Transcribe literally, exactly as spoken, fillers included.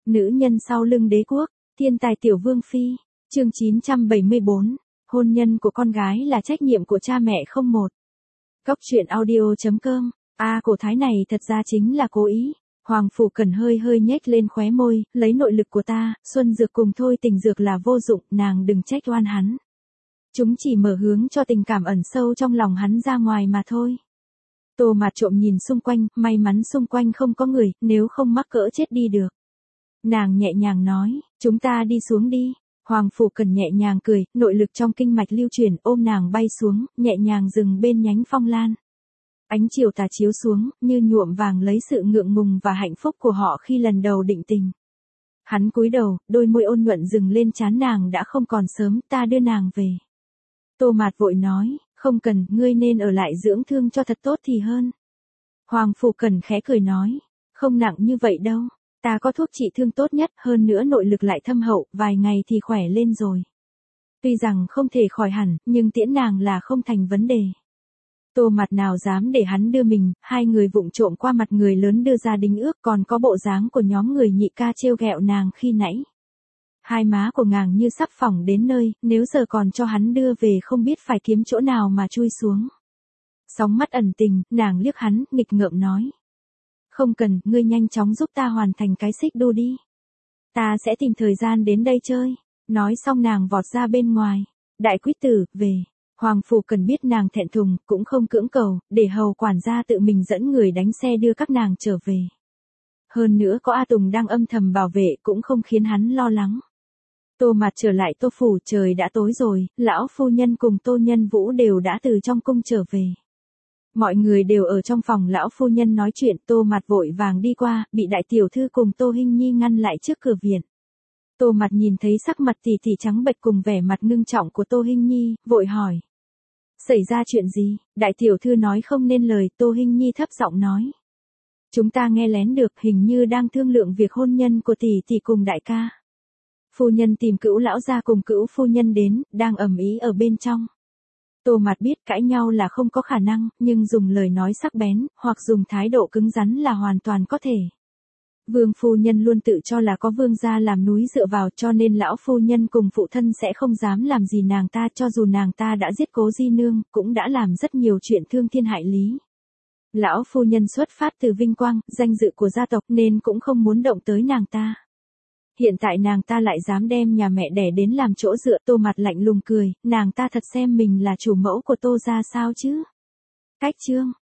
Nữ nhân sau lưng đế quốc, thiên tài tiểu vương phi, chương chín trăm bảy mươi bốn, hôn nhân của con gái là trách nhiệm của cha mẹ không một. Cốc truyện audio chấm com, a cổ thái này thật ra chính là cố ý. Hoàng Phủ Cần hơi hơi nhếch lên khóe môi, lấy nội lực của ta, xuân dược cùng thôi tình dược là vô dụng, nàng đừng trách oan hắn. Chúng chỉ mở hướng cho tình cảm ẩn sâu trong lòng hắn ra ngoài mà thôi. Tô Mạt trộm nhìn xung quanh, may mắn xung quanh không có người, nếu không mắc cỡ chết đi được. Nàng nhẹ nhàng nói, chúng ta đi xuống đi. Hoàng Phủ Cần nhẹ nhàng cười, nội lực trong kinh mạch lưu chuyển ôm nàng bay xuống, nhẹ nhàng dừng bên nhánh phong lan. Ánh chiều tà chiếu xuống, như nhuộm vàng lấy sự ngượng ngùng và hạnh phúc của họ khi lần đầu định tình. Hắn cúi đầu, đôi môi ôn nhuận dừng lên trán nàng đã không còn sớm, ta đưa nàng về. Tô Mạt vội nói, không cần, ngươi nên ở lại dưỡng thương cho thật tốt thì hơn. Hoàng Phủ Cần khẽ cười nói, không nặng như vậy đâu, ta có thuốc trị thương tốt nhất, hơn nữa nội lực lại thâm hậu, vài ngày thì khỏe lên rồi. Tuy rằng không thể khỏi hẳn, nhưng tiễn nàng là không thành vấn đề. Tô Mạt nào dám để hắn đưa mình, hai người vụng trộm qua mặt người lớn đưa ra đính ước, còn có bộ dáng của nhóm người nhị ca trêu ghẹo nàng khi nãy. Hai má của nàng như sắp phỏng đến nơi, nếu giờ còn cho hắn đưa về không biết phải kiếm chỗ nào mà chui xuống. Sóng mắt ẩn tình, nàng liếc hắn, nghịch ngợm nói. Không cần, ngươi nhanh chóng giúp ta hoàn thành cái xích đu đi. Ta sẽ tìm thời gian đến đây chơi. Nói xong nàng vọt ra bên ngoài. Đại quyết tử, về. Hoàng Phủ Cần biết nàng thẹn thùng, cũng không cưỡng cầu, để hầu quản gia tự mình dẫn người đánh xe đưa các nàng trở về. Hơn nữa có A Tùng đang âm thầm bảo vệ cũng không khiến hắn lo lắng. Tô Mạt trở lại Tô Phủ, trời đã tối rồi, lão phu nhân cùng Tô Nhân Vũ đều đã từ trong cung trở về. Mọi người đều ở trong phòng lão phu nhân nói chuyện, Tô Mạt vội vàng đi qua, bị đại tiểu thư cùng Tô Hinh Nhi ngăn lại trước cửa viện. Tô Mạt nhìn thấy sắc mặt tỉ tỉ trắng bệch cùng vẻ mặt ngưng trọng của Tô Hinh Nhi, vội hỏi. Xảy ra chuyện gì? Đại tiểu thư nói không nên lời, Tô Hinh Nhi thấp giọng nói. Chúng ta nghe lén được, hình như đang thương lượng việc hôn nhân của tỷ tỷ cùng đại ca. Phu nhân tìm Cữu lão gia cùng Cữu phu nhân đến, đang ầm ĩ ở bên trong. Tô Mạt biết cãi nhau là không có khả năng, nhưng dùng lời nói sắc bén, hoặc dùng thái độ cứng rắn là hoàn toàn có thể. Vương phu nhân luôn tự cho là có vương gia làm núi dựa vào, cho nên lão phu nhân cùng phụ thân sẽ không dám làm gì nàng ta, cho dù nàng ta đã giết Cố Di Nương, cũng đã làm rất nhiều chuyện thương thiên hại lý. Lão phu nhân xuất phát từ vinh quang, danh dự của gia tộc nên cũng không muốn động tới nàng ta. Hiện tại nàng ta lại dám đem nhà mẹ đẻ đến làm chỗ dựa. Tô Mạt lạnh lùng cười, nàng ta thật xem mình là chủ mẫu của Tô gia sao chứ? Cách chương,